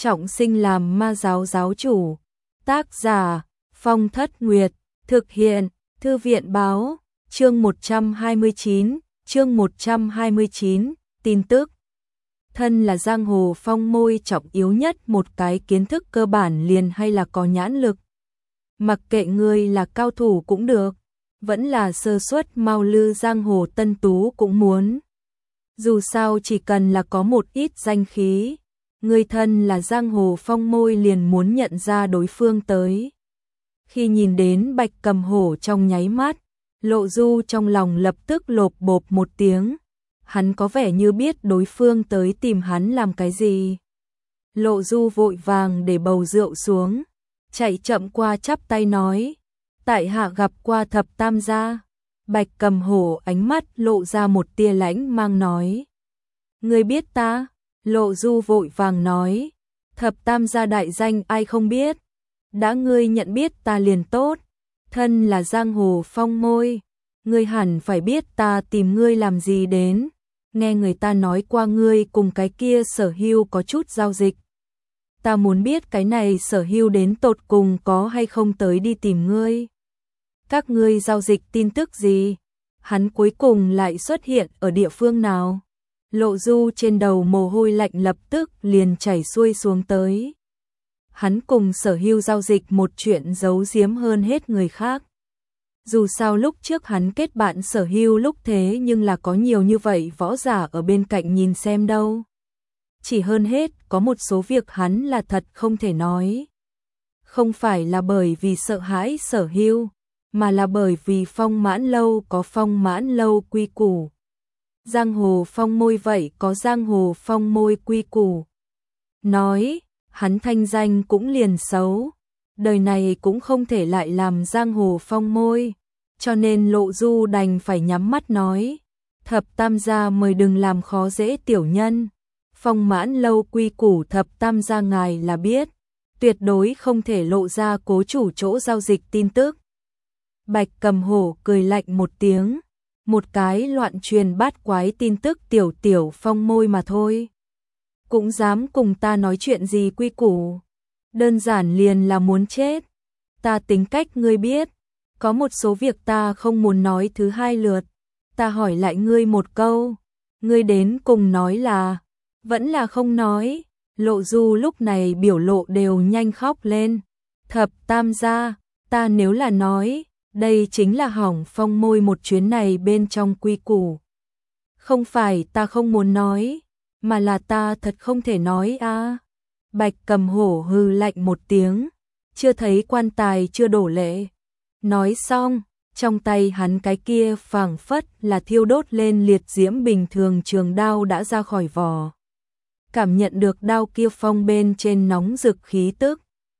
trọng sinh làm ma giáo giáo chủ. Tác giả Phong Thất Nguyệt. Thực hiện Thư viện Báo. Chương 129. Tin tức. Thân là giang hồ phong môi trọng yếu nhất, một cái kiến thức cơ bản liền hay là có nhãn lực. Mặc kệ ngươi là cao thủ cũng được, vẫn là sơ suất mau lư giang hồ tân tú cũng muốn. Dù sao chỉ cần là có một ít danh khí, người thân là giang hồ phong môi liền muốn nhận ra đối phương tới. Khi nhìn đến Bạch Cầm Hổ trong nháy mắt, Lộ Du trong lòng lập tức lộp bộp một tiếng. Hắn có vẻ như biết đối phương tới tìm hắn làm cái gì. Lộ Du vội vàng để bầu rượu xuống, chạy chậm qua chắp tay nói: tại hạ gặp qua Thập Tam gia. Bạch Cầm Hổ ánh mắt lộ ra một tia lãnh mang nói: ngươi biết ta? Lộ Du vội vàng nói: Thập Tam gia đại danh ai không biết, đã ngươi nhận biết ta liền tốt, thân là giang hồ phong môi, ngươi hẳn phải biết ta tìm ngươi làm gì đến. Nghe người ta nói qua ngươi cùng cái kia Sở Hưu có chút giao dịch. Ta muốn biết cái này Sở Hưu đến tột cùng có hay không tới đi tìm ngươi. Các ngươi giao dịch tin tức gì? Hắn cuối cùng lại xuất hiện ở địa phương nào? Lộ Du trên đầu mồ hôi lạnh lập tức liền chảy xuôi xuống tới. Hắn cùng Sở Hưu giao dịch một chuyện giấu giếm hơn hết người khác. Dù sao lúc trước hắn kết bạn Sở Hưu lúc thế nhưng là có nhiều như vậy võ giả ở bên cạnh nhìn xem đâu. Chỉ hơn hết có một số việc hắn là thật không thể nói. Không phải là bởi vì sợ hãi Sở Hưu, mà là bởi vì Phong Mãn Lâu có Phong Mãn Lâu quy củ. Giang hồ phong môi vậy có giang hồ phong môi quy củ. Nói, hắn thanh danh cũng liền xấu. Đời này cũng không thể lại làm giang hồ phong môi, cho nên Lộ Du đành phải nhắm mắt nói: Thập Tam gia mời đừng làm khó dễ tiểu nhân. Phong Mãn Lâu quy củ Thập Tam gia ngài là biết, tuyệt đối không thể lộ ra cố chủ chỗ giao dịch tin tức. Bạch Cầm Hổ cười lạnh một tiếng: một cái loạn truyền bát quái tin tức tiểu phong môi mà thôi, cũng dám cùng ta nói chuyện gì quy củ, đơn giản liền là muốn chết. Ta tính cách ngươi biết, có một số việc ta không muốn nói thứ hai lượt. Ta hỏi lại ngươi một câu, ngươi đến cùng nói là, vẫn là không nói. Lộ Du lúc này biểu lộ đều nhanh khóc lên. Thập Tam gia, ta nếu là nói, đây chính là hỏng phong môi một chuyến này bên trong quy củ. Không phải ta không muốn nói, mà là ta thật không thể nói a. Bạch Cầm Hổ hừ lạnh một tiếng: chưa thấy quan tài chưa đổ lệ. Nói xong, trong tay hắn cái kia phảng phất là thiêu đốt lên liệt diễm bình thường trường đao đã ra khỏi vỏ. Cảm nhận được đao kia phong bên trên nóng rực khí tức,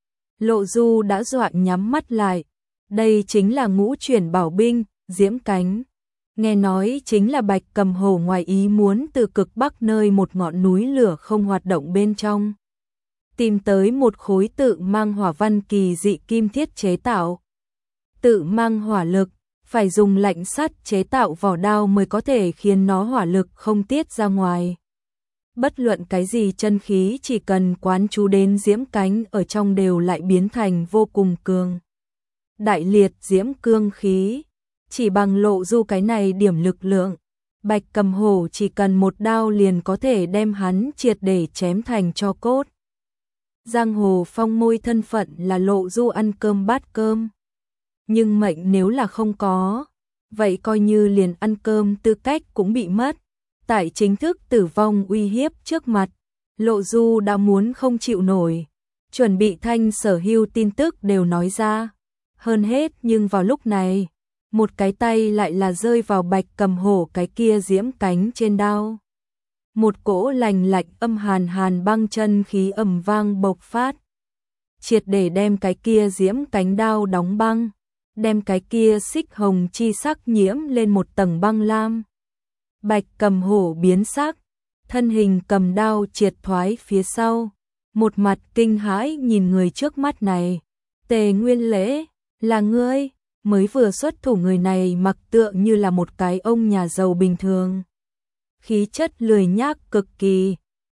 Lộ Du đã dọa nhắm mắt lại. Đây chính là ngũ chuyển bảo binh, diễm cánh. Nghe nói chính là Bạch Cầm Hổ ngoài ý muốn từ cực bắc nơi một ngọn núi lửa không hoạt động bên trong tìm tới một khối tự mang hỏa văn kỳ dị kim thiết chế tạo. Tự mang hỏa lực, phải dùng lạnh sắt chế tạo vỏ đao mới có thể khiến nó hỏa lực không tiết ra ngoài. Bất luận cái gì chân khí chỉ cần quán chú đến diễm cánh ở trong đều lại biến thành vô cùng cường đại liệt diễm cương khí. Chỉ bằng Lộ Du cái này điểm lực lượng, Bạch Cầm Hổ chỉ cần một đao liền có thể đem hắn triệt để chém thành tro cốt. Giang hồ phong môi thân phận là Lộ Du ăn cơm bát cơm, nhưng mệnh nếu là không có, vậy coi như liền ăn cơm tư cách cũng bị mất. Tại chính thức tử vong uy hiếp trước mặt, Lộ Du đã muốn không chịu nổi, chuẩn bị thanh Sở Hưu tin tức đều nói ra. Hơn hết nhưng vào lúc này, một cái tay lại là rơi vào Bạch Cầm Hổ cái kia diễm cánh trên đao. Một cỗ lành lạnh âm hàn băng chân khí ầm vang bộc phát, triệt để đem cái kia diễm cánh đao đóng băng, đem cái kia xích hồng chi sắc nhiễm lên một tầng băng lam. Bạch Cầm Hổ biến sắc, thân hình cầm đao triệt thoái phía sau, một mặt kinh hãi nhìn người trước mắt này. Tề Nguyên Lễ, là ngươi? Mới vừa xuất thủ người này mặc tựa như là một cái ông nhà giàu bình thường, khí chất lười nhác cực kỳ,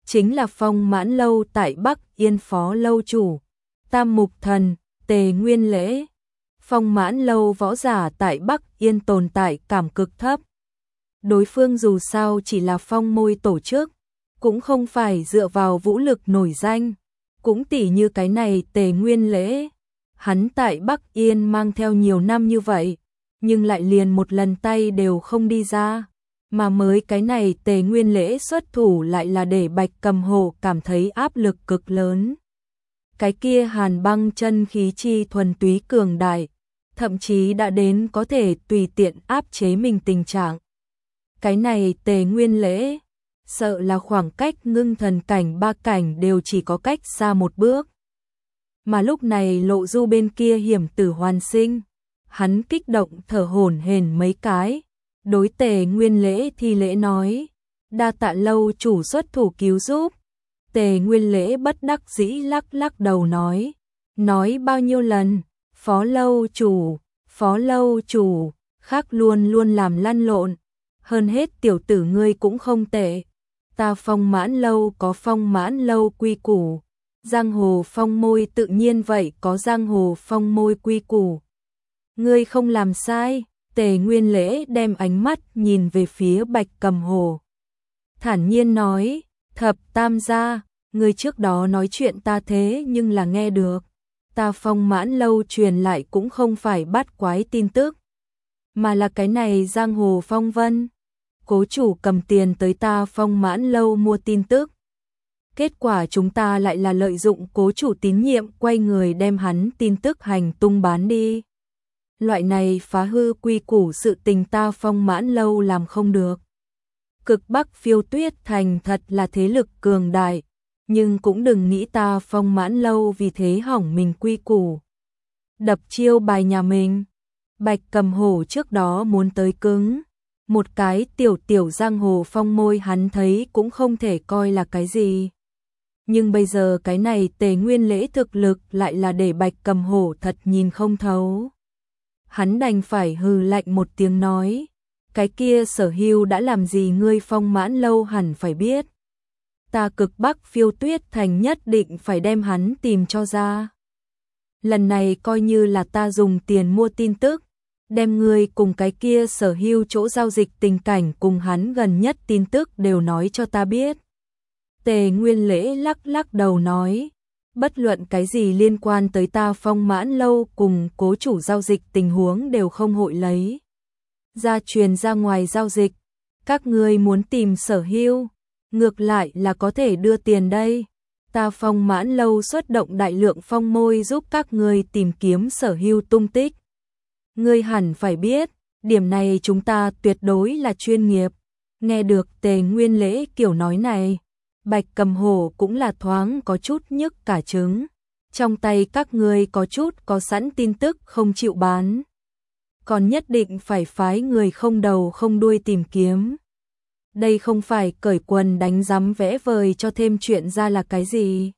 chính là Phong Mãn Lâu tại Bắc Yên phó lâu chủ, Tam Mục Thần, Tề Nguyên Lễ. Phong Mãn Lâu võ giả tại Bắc Yên tồn tại cảm cực thấp. Đối phương dù sao chỉ là phong môi tổ chức, cũng không phải dựa vào vũ lực nổi danh, cũng tỉ như cái này Tề Nguyên Lễ. Hắn tại Bắc Yên mang theo nhiều năm như vậy, nhưng lại liền một lần tay đều không đi ra, mà mới cái này Tề Nguyên Lễ xuất thủ lại là để Bạch Cầm Hổ cảm thấy áp lực cực lớn. Cái kia hàn băng chân khí chi thuần túy cường đại, thậm chí đã đến có thể tùy tiện áp chế mình tình trạng. Cái này Tề Nguyên Lễ, sợ là khoảng cách ngưng thần cảnh 3 cảnh đều chỉ có cách xa một bước. Mà lúc này Lộ Du bên kia hiểm tử hoàn sinh, hắn kích động thở hổn hển mấy cái, đối Tề Nguyên Lễ thi lễ nói, đa tạ lâu chủ xuất thủ cứu giúp. Tề Nguyên Lễ bất đắc dĩ lắc lắc đầu nói bao nhiêu lần, phó lâu chủ, khác luôn luôn làm lăn lộn, hơn hết tiểu tử ngươi cũng không tệ, ta Phong Mãn Lâu có Phong Mãn Lâu quy củ, giang hồ phong môi tự nhiên vậy có giang hồ phong môi quy củ. Ngươi không làm sai. Tề Nguyên Lễ đem ánh mắt nhìn về phía Bạch Cầm Hổ, thản nhiên nói, thập tam gia, ngươi trước đó nói chuyện ta thế nhưng là nghe được, ta Phong Mãn Lâu truyền lại cũng không phải bắt quái tin tức, mà là cái này giang hồ phong vân. Cố chủ cầm tiền tới ta Phong Mãn Lâu mua tin tức, kết quả chúng ta lại là lợi dụng cố chủ tín nhiệm quay người đem hắn tin tức hành tung bán đi. Loại này phá hư quy củ sự tình ta Phong Mãn Lâu làm không được. Cực Bắc Phiêu Tuyết Thành thật là thế lực cường đại, nhưng cũng đừng nghĩ ta Phong Mãn Lâu vì thế hỏng mình quy củ. Đập chiêu bài nhà mình. Bạch Cầm Hổ trước đó muốn tới cứng, một cái tiểu giang hồ phong môi hắn thấy cũng không thể coi là cái gì. Nhưng bây giờ cái này Tề Nguyên Lễ thực lực lại là để Bạch Cầm Hổ thật nhìn không thấu. Hắn đành phải hừ lạnh một tiếng nói, cái kia Sở Hưu đã làm gì ngươi Phong Mãn Lâu hẳn phải biết. Ta Cực Bắc Phiêu Tuyết Thành nhất định phải đem hắn tìm cho ra. Lần này coi như là ta dùng tiền mua tin tức, đem ngươi cùng cái kia Sở Hưu chỗ giao dịch tình cảnh cùng hắn gần nhất tin tức đều nói cho ta biết. Tề Nguyên Lễ lắc lắc đầu nói, bất luận cái gì liên quan tới ta Phong Mãn Lâu cùng cố chủ giao dịch tình huống đều không hội lấy ra truyền ra ngoài giao dịch. Các ngươi muốn tìm Sở Hưu, ngược lại là có thể đưa tiền đây. Ta Phong Mãn Lâu xuất động đại lượng phong môi giúp các ngươi tìm kiếm Sở Hưu tung tích. Ngươi hẳn phải biết, điểm này chúng ta tuyệt đối là chuyên nghiệp. Nghe được Tề Nguyên Lễ kiểu nói này, Bạch Cầm Hổ cũng là thoáng có chút nhức cả trứng. Trong tay các ngươi có chút có sẵn tin tức không chịu bán, còn nhất định phải phái người không đầu không đuôi tìm kiếm. Đây không phải cởi quần đánh rắm vẽ vời cho thêm chuyện ra là cái gì.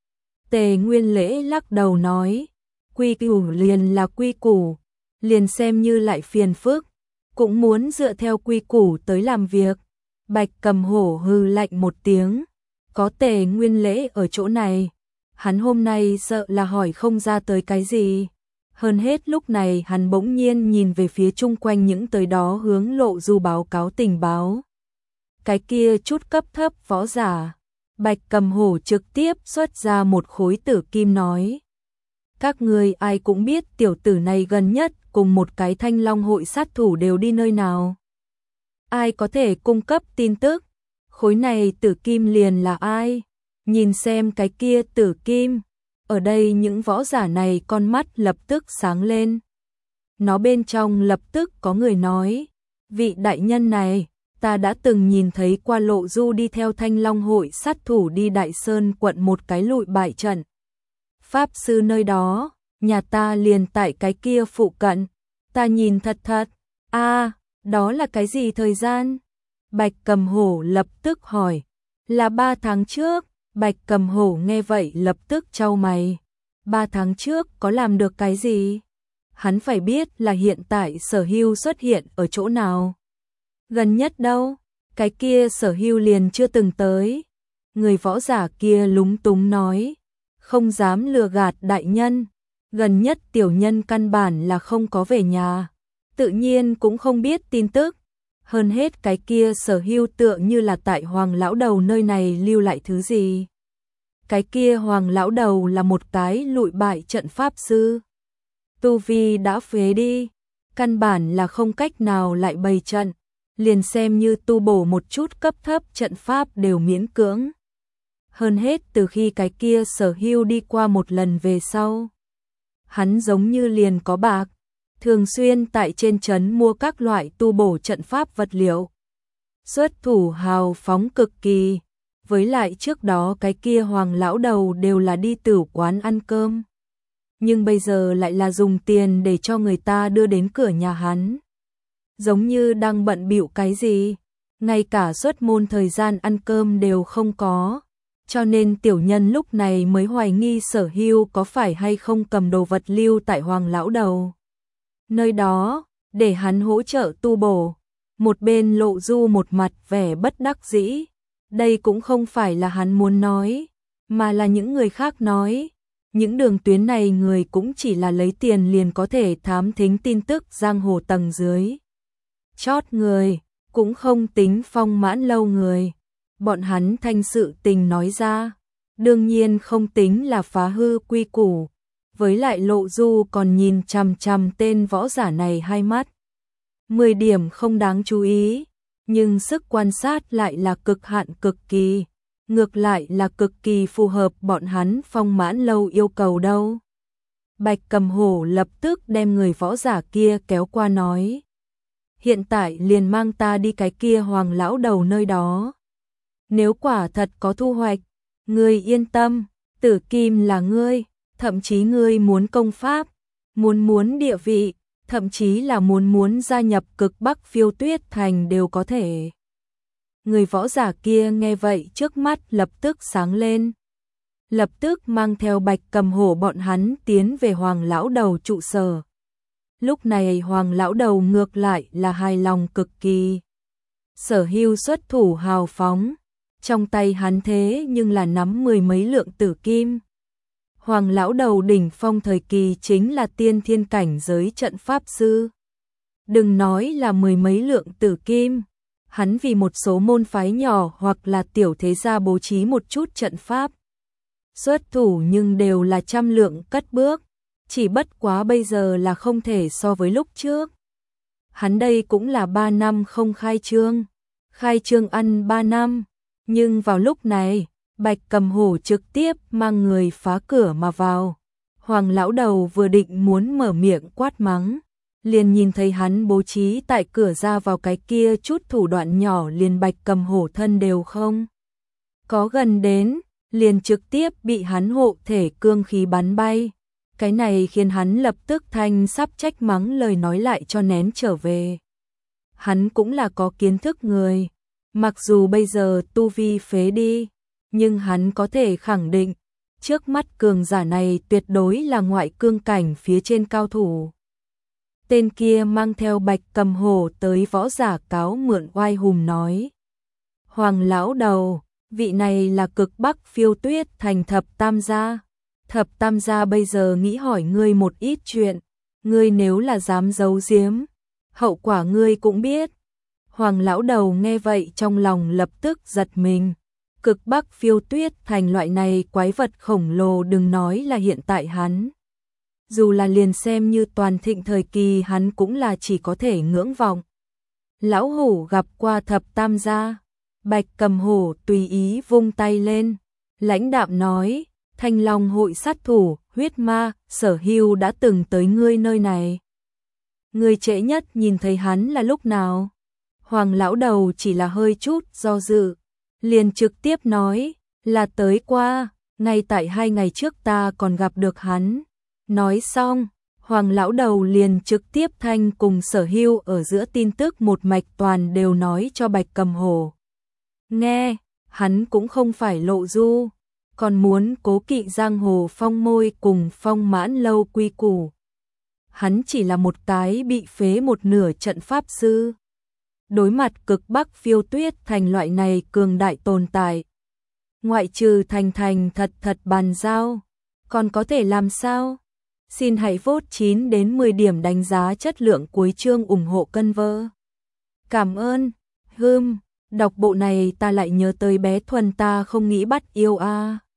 Tề Nguyên Lễ lắc đầu nói, quy củ liền là quy củ, liền xem như lại phiền phức, cũng muốn dựa theo quy củ tới làm việc. Bạch Cầm Hổ hừ lạnh một tiếng, có Tề Nguyên Lễ ở chỗ này, hắn hôm nay sợ là hỏi không ra tới cái gì. Hơn hết lúc này hắn bỗng nhiên nhìn về phía chung quanh những tới đó hướng Lộ Du báo cáo tình báo. Cái kia chút cấp thấp võ giả, Bạch Cầm Hổ trực tiếp xuất ra một khối tử kim nói, các ngươi ai cũng biết tiểu tử này gần nhất cùng một cái Thanh Long hội sát thủ đều đi nơi nào. Ai có thể cung cấp tin tức, khối này tử kim liền là ai? Nhìn xem cái kia tử kim, ở đây những võ giả này con mắt lập tức sáng lên. Nó bên trong lập tức có người nói, vị đại nhân này, ta đã từng nhìn thấy qua Lộ Du đi theo Thanh Long hội sát thủ đi Đại Sơn quận một cái lụi bại trận. Pháp sư nơi đó, nhà ta liền tại cái kia phụ cận, ta nhìn thật. Đó là cái gì thời gian? Bạch Cầm Hổ lập tức hỏi, là 3 tháng trước. Bạch Cầm Hổ nghe vậy lập tức chau mày, 3 tháng trước có làm được cái gì? Hắn phải biết là hiện tại Sở Hưu xuất hiện ở chỗ nào. Gần nhất đâu, cái kia Sở Hưu liền chưa từng tới. Người võ giả kia lúng túng nói, không dám lừa gạt đại nhân, gần nhất tiểu nhân căn bản là không có về nhà, tự nhiên cũng không biết tin tức. Hơn hết cái kia Sở Hưu tựa như là tại Hoàng lão đầu nơi này lưu lại thứ gì. Cái kia Hoàng lão đầu là một cái lụi bại trận pháp sư. Tu vi đã phế đi, căn bản là không cách nào lại bày trận, liền xem như tu bổ một chút cấp thấp trận pháp đều miễn cưỡng. Hơn hết từ khi cái kia Sở Hưu đi qua một lần về sau, hắn giống như liền có bạc, thường xuyên tại trên trấn mua các loại tu bổ trận pháp vật liệu. Xuất thủ hào phóng cực kỳ, với lại trước đó cái kia Hoàng lão đầu đều là đi tửu quán ăn cơm. Nhưng bây giờ lại là dùng tiền để cho người ta đưa đến cửa nhà hắn. Giống như đang bận bịu cái gì, ngay cả xuất môn thời gian ăn cơm đều không có. Cho nên tiểu nhân lúc này mới hoài nghi Sở Hưu có phải hay không cầm đồ vật lưu tại Hoàng lão đầu nơi đó, để hắn hỗ trợ tu bổ. Một bên Lộ Du một mặt vẻ bất đắc dĩ, đây cũng không phải là hắn muốn nói, mà là những người khác nói. Những đường tuyến này người cũng chỉ là lấy tiền liền có thể thám thính tin tức giang hồ tầng dưới chót người, cũng không tính Phong Mãn Lâu người. Bọn hắn thanh sự tình nói ra, đương nhiên không tính là phá hư quy củ. Với lại Lộ Du còn nhìn chằm chằm tên võ giả này hai mắt. 10 điểm không đáng chú ý, nhưng sức quan sát lại là cực hạn cực kỳ. Ngược lại là cực kỳ phù hợp bọn hắn Phong Mãn Lâu yêu cầu đâu. Bạch Cầm Hổ lập tức đem người võ giả kia kéo qua nói. Hiện tại liền mang ta đi cái kia Hoàng lão đầu nơi đó. Nếu quả thật có thu hoạch, ngươi yên tâm, tử kim là ngươi, thậm chí ngươi muốn công pháp, muốn địa vị, thậm chí là muốn gia nhập Cực Bắc Phiêu Tuyết Thành đều có thể. Người võ giả kia nghe vậy trước mắt lập tức sáng lên. Lập tức mang theo Bạch Cầm Hổ bọn hắn tiến về Hoàng lão đầu trụ sở. Lúc này Hoàng lão đầu ngược lại là hài lòng cực kỳ. Sở Hưu xuất thủ hào phóng, trong tay hắn thế nhưng là nắm 10 mấy lượng tử kim. Hoàng lão đầu đỉnh phong thời kỳ chính là tiên thiên cảnh giới trận pháp sư. Đừng nói là 10 mấy lượng tử kim, hắn vì một số môn phái nhỏ hoặc là tiểu thế gia bố trí một chút trận pháp. Xuất thủ nhưng đều là trăm lượng cất bước, chỉ bất quá bây giờ là không thể so với lúc trước. Hắn đây cũng là 3 năm không khai trương ăn 3 năm, nhưng vào lúc này, Bạch Cầm Hổ trực tiếp mang người phá cửa mà vào. Hoàng lão đầu vừa định muốn mở miệng quát mắng, liền nhìn thấy hắn bố trí tại cửa ra vào cái kia chút thủ đoạn nhỏ, liền Bạch Cầm Hổ thân đều không có gần đến, liền trực tiếp bị hắn hộ thể cương khí bắn bay. Cái này khiến hắn lập tức thanh sắp trách mắng lời nói lại cho nén trở về. Hắn cũng là có kiến thức người, mặc dù bây giờ tu vi phế đi, nhưng hắn có thể khẳng định, trước mắt cường giả này tuyệt đối là ngoại cương cảnh phía trên cao thủ. Tên kia mang theo Bạch Cầm Hổ tới võ giả cáo mượn oai hùng nói. Hoàng lão đầu, vị này là Cực Bắc Phiêu Tuyết Thành Thập Tam gia. Thập Tam gia bây giờ nghĩ hỏi ngươi một ít chuyện, ngươi nếu là dám giấu giếm, hậu quả ngươi cũng biết. Hoàng lão đầu nghe vậy trong lòng lập tức giật mình. Cực Bắc Phiêu Tuyết Thành loại này quái vật khổng lồ, đừng nói là hiện tại hắn. Dù là liền xem như toàn thịnh thời kỳ hắn cũng là chỉ có thể ngưỡng vọng. Lão hổ gặp qua Thập Tam gia. Bạch Cầm Hổ tùy ý vung tay lên, lãnh đạm nói, Thanh Long hội sát thủ, huyết ma, Sở Hưu đã từng tới ngươi nơi này. Ngươi trễ nhất nhìn thấy hắn là lúc nào? Hoàng lão đầu chỉ là hơi chút do dự, liền trực tiếp nói, là tới qua, ngay tại 2 ngày trước ta còn gặp được hắn. Nói xong, Hoàng lão đầu liền trực tiếp thanh cùng Sở Hưu ở giữa tin tức một mạch toàn đều nói cho Bạch Cầm Hổ. Nghe, hắn cũng không phải Lộ Du, còn muốn cố kỵ giang hồ phong môi cùng Phong Mãn Lâu quy củ. Hắn chỉ là một cái bị phế một nửa trận pháp sư. Đối mặt Cực Bắc Phiêu Tuyết Thành loại này cường đại tồn tại, Ngoại trừ thành thành thật thật bàn giao, còn có thể làm sao? Xin hãy vote 9 đến 10 điểm đánh giá chất lượng cuối chương ủng hộ cân vơ. Cảm ơn. Đọc bộ này ta lại nhớ tới bé Thuần ta không nghĩ bắt yêu a.